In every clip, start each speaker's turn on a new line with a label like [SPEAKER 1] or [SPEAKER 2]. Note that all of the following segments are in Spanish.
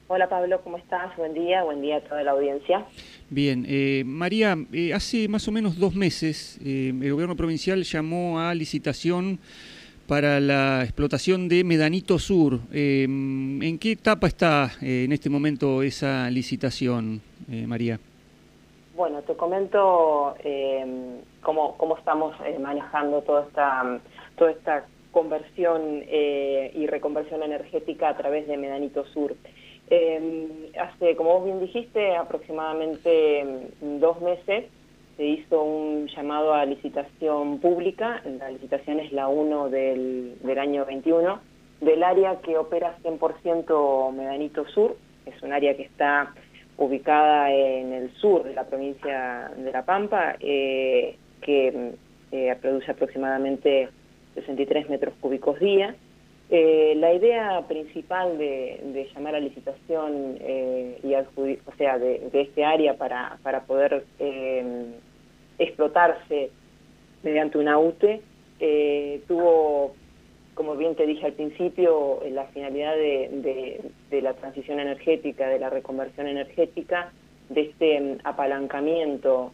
[SPEAKER 1] Hola Pablo, ¿cómo estás? Buen día a toda la audiencia.
[SPEAKER 2] Bien, María, hace más o menos 2 meses el gobierno provincial llamó a licitación para la explotación de Medanito Sur. ¿En qué etapa está en este momento esa licitación, María?
[SPEAKER 1] Bueno, te comento cómo estamos manejando toda esta conversión y reconversión energética a través de Medanito Sur. Como vos bien dijiste, aproximadamente 2 meses se hizo un llamado a licitación pública. La licitación es la 1 del año 21, del área que opera 100% Medanito Sur. Es un área que está ubicada en el sur de la provincia de La Pampa, que produce aproximadamente 63 metros cúbicos día. La idea principal de llamar a licitación de este área para poder explotarse mediante una UTE tuvo, como bien te dije al principio, la finalidad de la transición energética, de la reconversión energética, de este apalancamiento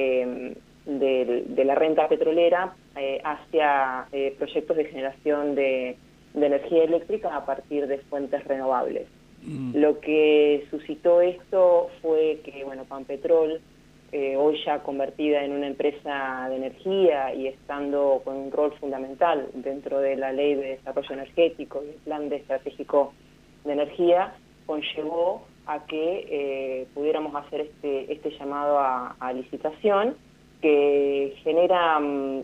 [SPEAKER 1] de la renta petrolera hacia proyectos de generación de energía eléctrica a partir de fuentes renovables.
[SPEAKER 2] Mm.
[SPEAKER 1] Lo que suscitó esto fue que, bueno, Pampetrol, hoy ya convertida en una empresa de energía y estando con un rol fundamental dentro de la Ley de Desarrollo Energético y el Plan Estratégico de Energía, conllevó a que pudiéramos hacer este llamado a licitación, que genera,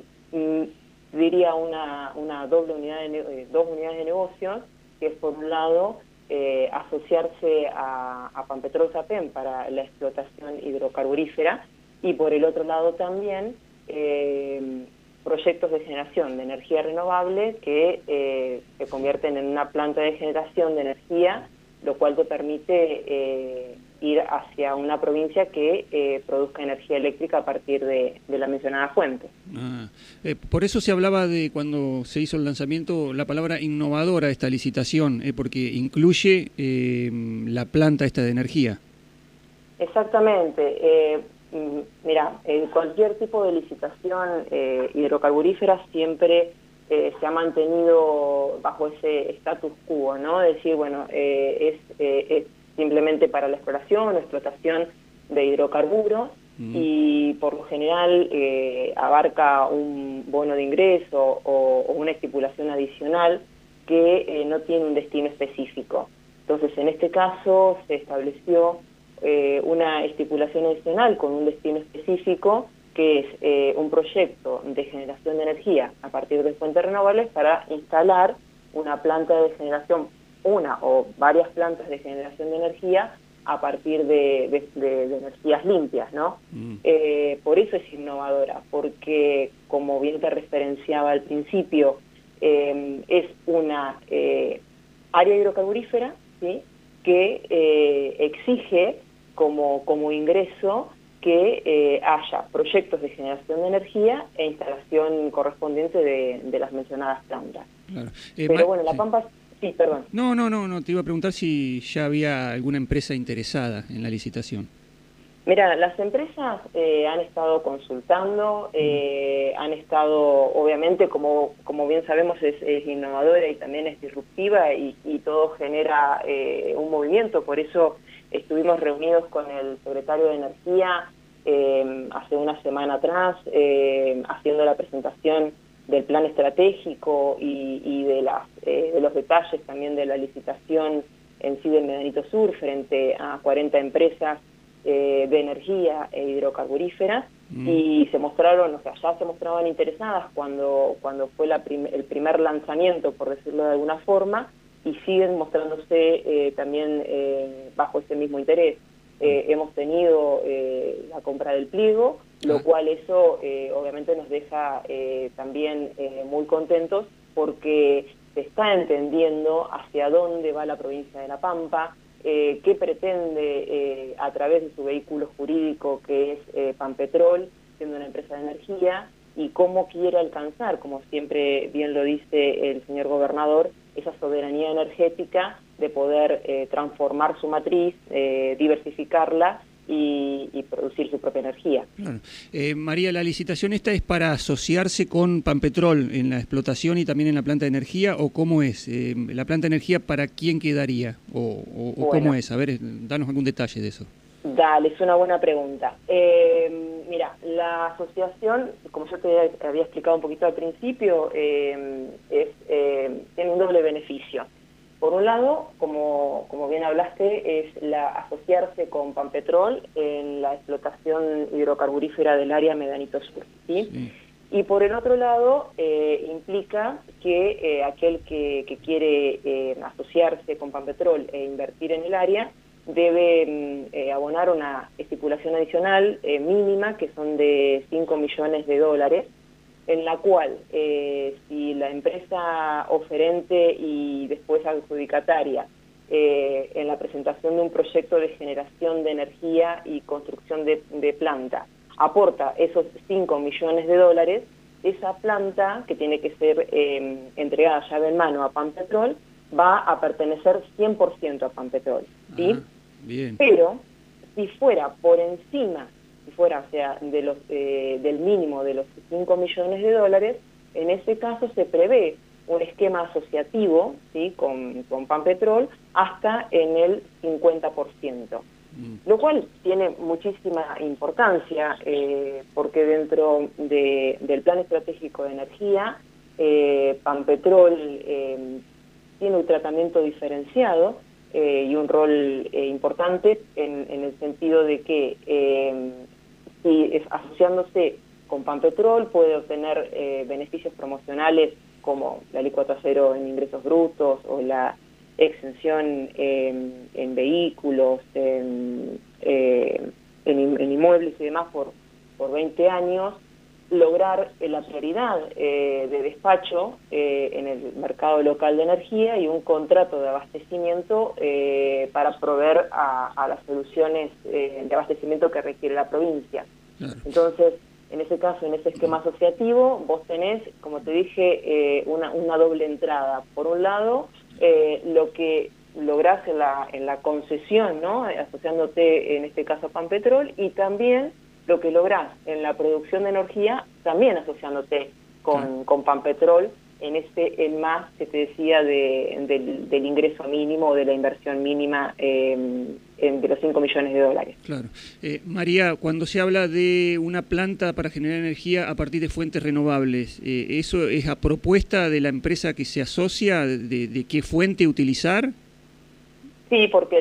[SPEAKER 1] diría, una doble unidad dos unidades de negocios, que es por un lado asociarse a Pampetrol Sapem para la explotación hidrocarburífera, y por el otro lado también proyectos de generación de energía renovable que se convierten en una planta de generación de energía, lo cual te permite ir hacia una provincia que produzca energía eléctrica a partir de la mencionada fuente.
[SPEAKER 2] Por eso se hablaba de, cuando se hizo el lanzamiento, la palabra innovadora esta licitación, porque incluye la planta esta de energía.
[SPEAKER 1] Exactamente. Mira, en cualquier tipo de licitación hidrocarburífera siempre se ha mantenido bajo ese status quo, ¿no? Es decir, bueno, es simplemente para la exploración o explotación de hidrocarburos, y por lo general abarca un bono de ingreso o una estipulación adicional que no tiene un destino específico. Entonces, en este caso se estableció una estipulación adicional con un destino específico, que es un proyecto de generación de energía a partir de fuentes renovables para instalar una planta de generación, una o varias plantas de generación de energía a partir de energías limpias, ¿no? Por eso es innovadora, porque, como bien te referenciaba al principio, es una área hidrocarburífera, ¿sí?, que exige como ingreso que haya proyectos de generación de energía e instalación correspondiente de las mencionadas plantas.
[SPEAKER 2] Claro.
[SPEAKER 1] Pero bueno, La
[SPEAKER 2] Sí.
[SPEAKER 1] Pampa, sí, perdón.
[SPEAKER 2] No, te iba a preguntar si ya había alguna empresa interesada en la licitación.
[SPEAKER 1] Mira, las empresas han estado consultando, han estado, obviamente, como bien sabemos, es innovadora y también es disruptiva, y todo genera un movimiento. Por eso estuvimos reunidos con el secretario de Energía hace una semana atrás, haciendo la presentación del plan estratégico y de los detalles también de la licitación en sí del Medanito Sur, frente a 40 empresas de energía e hidrocarburíferas, y se mostraron, o sea, ya se mostraban interesadas cuando fue el primer lanzamiento, por decirlo de alguna forma, y siguen mostrándose también bajo ese mismo interés. Hemos tenido la compra del pliego, lo cual eso obviamente nos deja también muy contentos, porque se está entendiendo hacia dónde va la provincia de La Pampa, qué pretende a través de su vehículo jurídico, que es Pampetrol, siendo una empresa de energía, y cómo quiere alcanzar, como siempre bien lo dice el señor gobernador, esa soberanía energética de poder transformar su matriz, diversificarla y producir su propia energía.
[SPEAKER 2] Claro. María, ¿la licitación esta es para asociarse con Pampetrol en la explotación y también en la planta de energía, o cómo es? ¿La planta de energía para quién quedaría? ¿O
[SPEAKER 1] Bueno,
[SPEAKER 2] cómo es? A ver, danos algún detalle de eso.
[SPEAKER 1] Dale, es una buena pregunta. Mira, la asociación, como yo te había explicado un poquito al principio, tiene un doble beneficio. Por un lado, como bien hablaste, es asociarse con Pampetrol en la explotación hidrocarburífera del área Medanito Sur, ¿sí? Sí. Y por el otro lado, implica que aquel que quiere asociarse con Pampetrol e invertir en el área debe abonar una estipulación adicional mínima, que son de 5 millones de dólares, en la cual si la empresa oferente y después adjudicataria en la presentación de un proyecto de generación de energía y construcción de planta aporta esos 5 millones de dólares, esa planta, que tiene que ser entregada llave en mano a Pampetrol, va a pertenecer 100% a Pampetrol, ¿sí?
[SPEAKER 2] Ajá, bien.
[SPEAKER 1] Pero si fuera por encima, o sea, del mínimo de los 5 millones de dólares, en ese caso se prevé un esquema asociativo, ¿sí?, con Pampetrol hasta en el 50%. Lo cual tiene muchísima importancia porque dentro del Plan Estratégico de Energía, Pampetrol tiene un tratamiento diferenciado y un rol importante en el sentido de que asociándose con Pampetrol puede obtener beneficios promocionales como la alícuota cero en ingresos brutos o la exención en vehículos, en inmuebles y demás por 20 años, lograr la prioridad de despacho en el mercado local de energía y un contrato de abastecimiento para proveer a las soluciones de abastecimiento que requiere la provincia. Claro. Entonces, en ese caso, en ese esquema asociativo, vos tenés, como te dije, una doble entrada. Por un lado, lo que lográs en la concesión, ¿no?, asociándote en este caso a Pampetrol, y también lo que lográs en la producción de energía, también asociándote con Pampetrol, en más que te decía del ingreso mínimo o de la inversión mínima de los 5 millones de dólares.
[SPEAKER 2] Claro. María, cuando se habla de una planta para generar energía a partir de fuentes renovables, ¿eso es a propuesta de la empresa que se asocia de qué fuente utilizar?
[SPEAKER 1] Sí, porque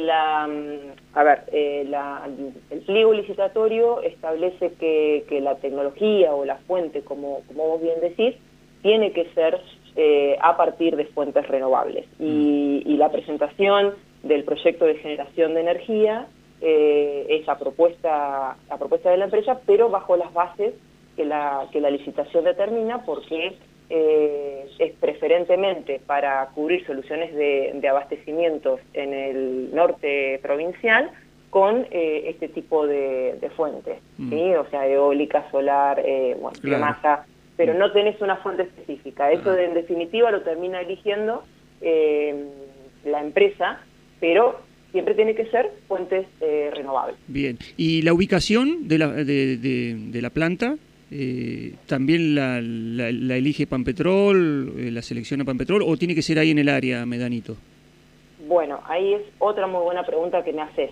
[SPEAKER 1] el pliego licitatorio establece que la tecnología o la fuente, como vos bien decís, tiene que ser a partir de fuentes renovables. Y la presentación del proyecto de generación de energía es a propuesta de la empresa, pero bajo las bases que la licitación determina, porque es preferentemente para cubrir soluciones de abastecimientos en el norte provincial con este tipo de fuentes, ¿sí? O sea, eólica, solar, biomasa, pero no tenés una fuente específica. Eso en definitiva lo termina eligiendo la empresa, pero siempre tiene que ser fuentes renovables.
[SPEAKER 2] Bien. ¿Y la ubicación de la planta? ¿También la elige Pampetrol, la selecciona Pampetrol, o tiene que ser ahí en el área, Medanito?
[SPEAKER 1] Bueno, ahí es otra muy buena pregunta que me haces.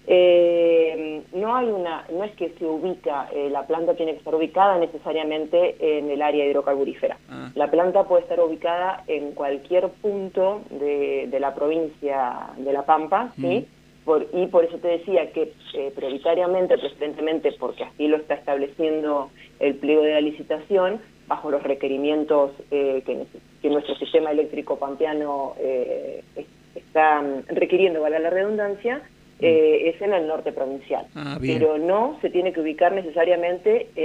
[SPEAKER 1] No es que se ubica, la planta tiene que estar ubicada necesariamente en el área hidrocarburífera. La planta puede estar ubicada en cualquier punto de la provincia de La Pampa, ¿sí? Y por eso te decía que prioritariamente, preferentemente, porque así lo está estableciendo el pliego de la licitación, bajo los requerimientos que nuestro sistema eléctrico pampeano está requiriendo, vale la redundancia, es en el norte provincial. Pero no se tiene que ubicar necesariamente en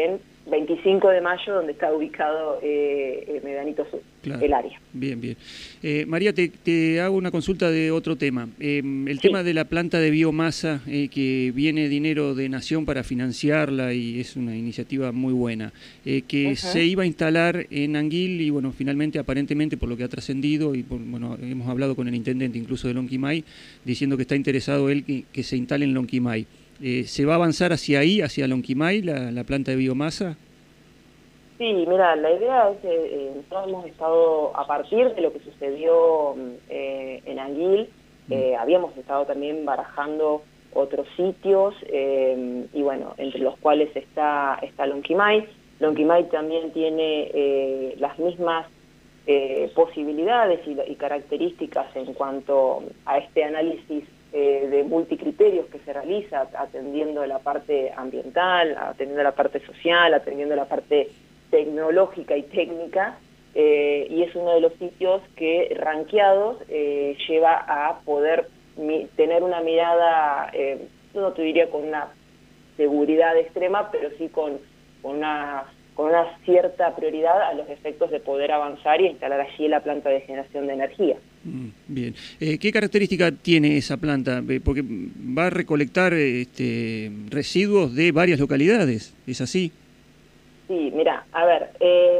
[SPEAKER 1] 25 de mayo, donde está ubicado Medanito Sur,
[SPEAKER 2] claro,
[SPEAKER 1] el área.
[SPEAKER 2] Bien, bien. María, te hago una consulta de otro tema. El
[SPEAKER 1] Sí.
[SPEAKER 2] tema de la planta de biomasa, que viene dinero de Nación para financiarla y es una iniciativa muy buena, que se iba a instalar en Anguil y bueno, finalmente, aparentemente, por lo que ha trascendido y bueno, hemos hablado con el intendente incluso de Lonquimay, diciendo que está interesado él que se instale en Lonquimay. ¿Se va a avanzar hacia ahí, hacia Lonquimay, la planta de biomasa?
[SPEAKER 1] Sí, mira, la idea es que nosotros hemos estado, a partir de lo que sucedió en Anguil, habíamos estado también barajando otros sitios, y bueno, entre los cuales está Lonquimay. Lonquimay también tiene las mismas posibilidades y características en cuanto a este análisis de multicriterios que se realiza, atendiendo la parte ambiental, atendiendo la parte social, atendiendo la parte tecnológica y técnica, y es uno de los sitios que, rankeados, lleva a poder tener una mirada, no te diría con una seguridad extrema, pero sí con una cierta prioridad a los efectos de poder avanzar y instalar allí la planta de generación de energía.
[SPEAKER 2] Bien. ¿Qué característica tiene esa planta? Porque va a recolectar residuos de varias localidades, ¿es así?
[SPEAKER 1] Sí, mira, a ver,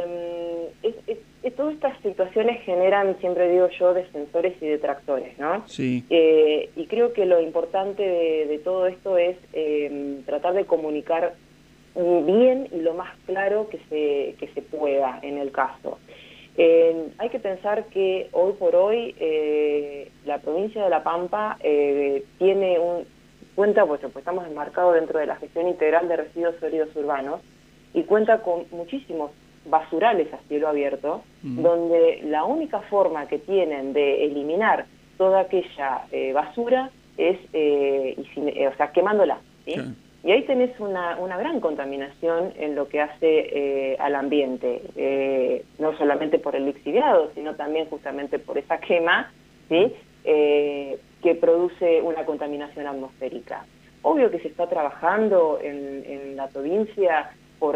[SPEAKER 1] todas estas situaciones generan, siempre digo yo, defensores y detractores, ¿no?
[SPEAKER 2] Sí.
[SPEAKER 1] Y creo que lo importante de todo esto es tratar de comunicar bien y lo más claro que se pueda en el caso. Hay que pensar que hoy por hoy la provincia de La Pampa tiene cuenta, pues estamos enmarcados dentro de la gestión integral de residuos sólidos urbanos, y cuenta con muchísimos basurales a cielo abierto, donde la única forma que tienen de eliminar toda aquella basura es quemándola, ¿sí? Claro. Y ahí tenés una gran contaminación en lo que hace al ambiente, no solamente por el lixiviado, sino también justamente por esa quema, ¿sí? Que produce una contaminación atmosférica. Obvio que se está trabajando en la provincia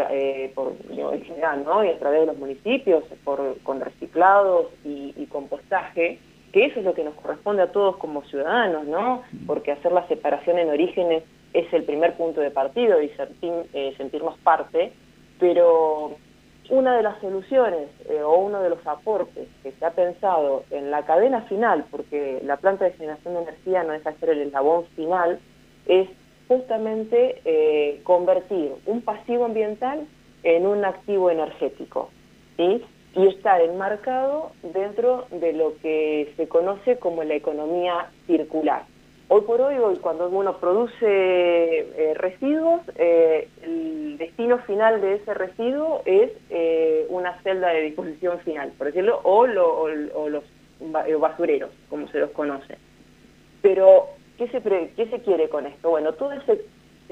[SPEAKER 1] en general, ¿no? Y a través de los municipios, con reciclados y compostaje, que eso es lo que nos corresponde a todos como ciudadanos, ¿no? Porque hacer la separación en orígenes es el primer punto de partido y sentirnos parte, pero una de las soluciones o uno de los aportes que se ha pensado en la cadena final, porque la planta de generación de energía no deja de ser el eslabón final, es justamente convertir un pasivo ambiental en un activo energético, ¿sí? Y estar enmarcado dentro de lo que se conoce como la economía circular. Hoy por hoy, cuando uno produce residuos, el destino final de ese residuo es una celda de disposición final, por decirlo, o los basureros, como se los conoce. Pero ¿qué se quiere con esto? Bueno, todo ese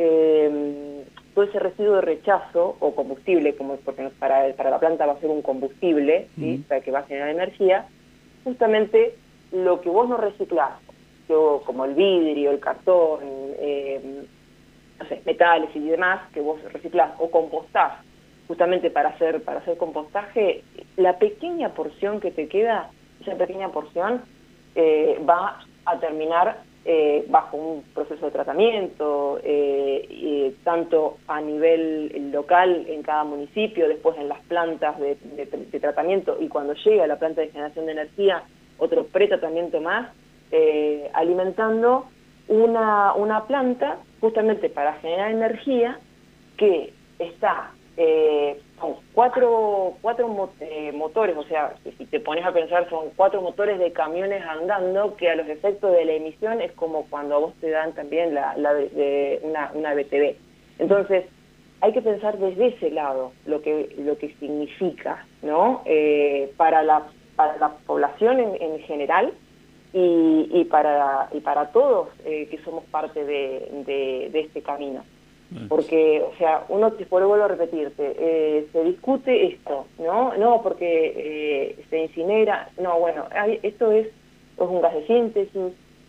[SPEAKER 1] residuo de rechazo o combustible, porque para la planta va a ser un combustible, ¿sí? Para que va a generar energía, justamente lo que vos no reciclás, como el vidrio, el cartón, no sé, metales y demás, que vos reciclás o compostás, justamente para hacer compostaje, la pequeña porción que te queda, esa pequeña porción va a terminar bajo un proceso de tratamiento, tanto a nivel local en cada municipio, después en las plantas de tratamiento, y cuando llega a la planta de generación de energía, otro pretratamiento más, alimentando una planta justamente para generar energía que está con cuatro motores, o sea, si te pones a pensar, son 4 motores de camiones andando, que a los efectos de la emisión es como cuando a vos te dan también una BTV. Entonces, hay que pensar desde ese lado lo que significa, ¿no? Para la población en general, y para todos que somos parte de este camino. Porque, o sea, vuelvo a repetirte, se discute esto, ¿no? No, porque se incinera, no, bueno, esto es un gas de síntesis,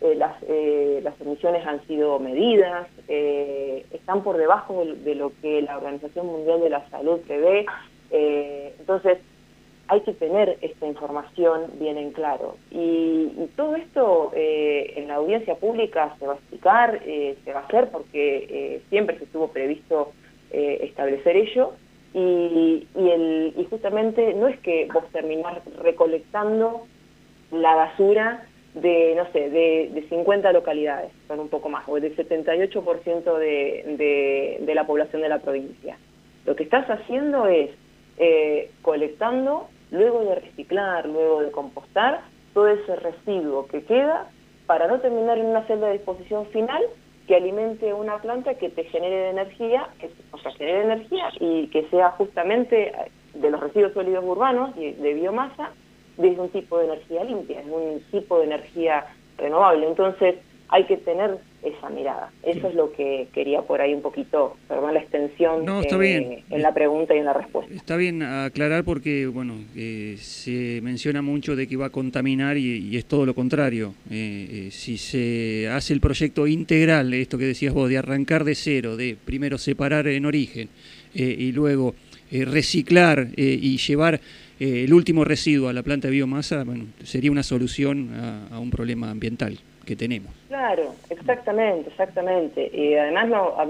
[SPEAKER 1] las emisiones han sido medidas, están por debajo de lo que la Organización Mundial de la Salud prevé, entonces hay que tener esta información bien en claro. Y todo esto en la audiencia pública se va a explicar, se va a hacer porque siempre se estuvo previsto establecer ello, y justamente no es que vos terminás recolectando la basura de, no sé, de 50 localidades, son un poco más, o del 78% de la población de la provincia. Lo que estás haciendo es colectando, luego de reciclar, luego de compostar, todo ese residuo que queda para no terminar en una celda de disposición final que alimente una planta que te genere energía, genere energía y que sea justamente de los residuos sólidos urbanos y de biomasa, desde un tipo de energía limpia, es un tipo de energía renovable. Entonces hay que tener esa mirada. Eso es lo que quería por ahí un poquito, perdón la extensión,
[SPEAKER 2] está bien.
[SPEAKER 1] En la pregunta y en la respuesta.
[SPEAKER 2] Está bien aclarar porque, bueno, se menciona mucho de que va a contaminar y es todo lo contrario. Si se hace el proyecto integral, esto que decías vos, de arrancar de cero, de primero separar en origen y luego reciclar y llevar el último residuo a la planta de biomasa, bueno, sería una solución a un problema ambiental que tenemos.
[SPEAKER 1] Claro, exactamente. Y además,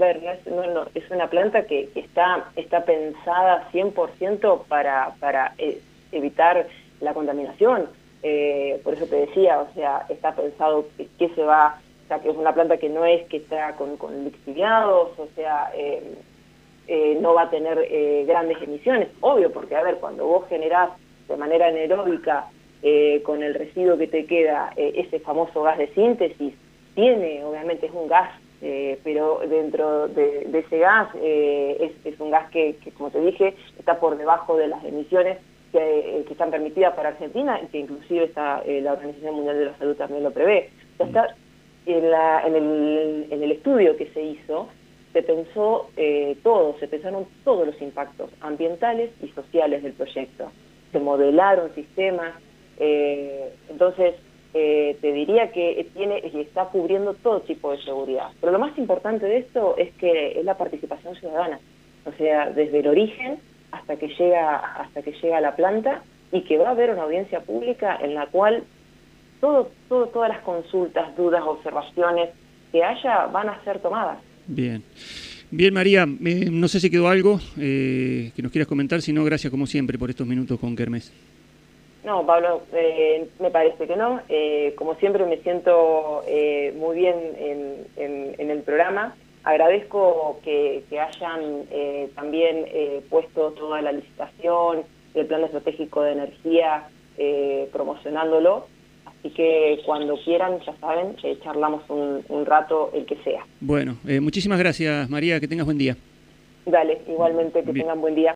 [SPEAKER 1] es una planta que está pensada 100% para evitar la contaminación. Por eso te decía, o sea, está pensado que se va, o sea, que es una planta que no es que está con lixiviados, o sea, no va a tener grandes emisiones, obvio, porque a ver, cuando vos generás de manera anaeróbica con el residuo que te queda ese famoso gas de síntesis, obviamente es un gas, pero dentro de ese gas es un gas que, como te dije, está por debajo de las emisiones que están permitidas para Argentina y que inclusive la Organización Mundial de la Salud también lo prevé. O sea, está en el estudio que se hizo, se pensó se pensaron todos los impactos ambientales y sociales del proyecto. Se modelaron sistemas, entonces te diría que está cubriendo todo tipo de seguridad. Pero lo más importante de esto es que es la participación ciudadana, o sea, desde el origen hasta que llega a la planta, y que va a haber una audiencia pública en la cual todas las consultas, dudas, observaciones que haya van a ser tomadas.
[SPEAKER 2] Bien, María, no sé si quedó algo que nos quieras comentar, si no, gracias como siempre por estos minutos con Kermés.
[SPEAKER 1] No, Pablo, me parece que no. Como siempre me siento muy bien en el programa. Agradezco que hayan también puesto toda la licitación, el plan estratégico de energía, promocionándolo. Así que cuando quieran, ya saben, charlamos un rato, el que sea.
[SPEAKER 2] Bueno, muchísimas gracias, María, que tengas buen día.
[SPEAKER 1] Dale, igualmente, que tengan buen día.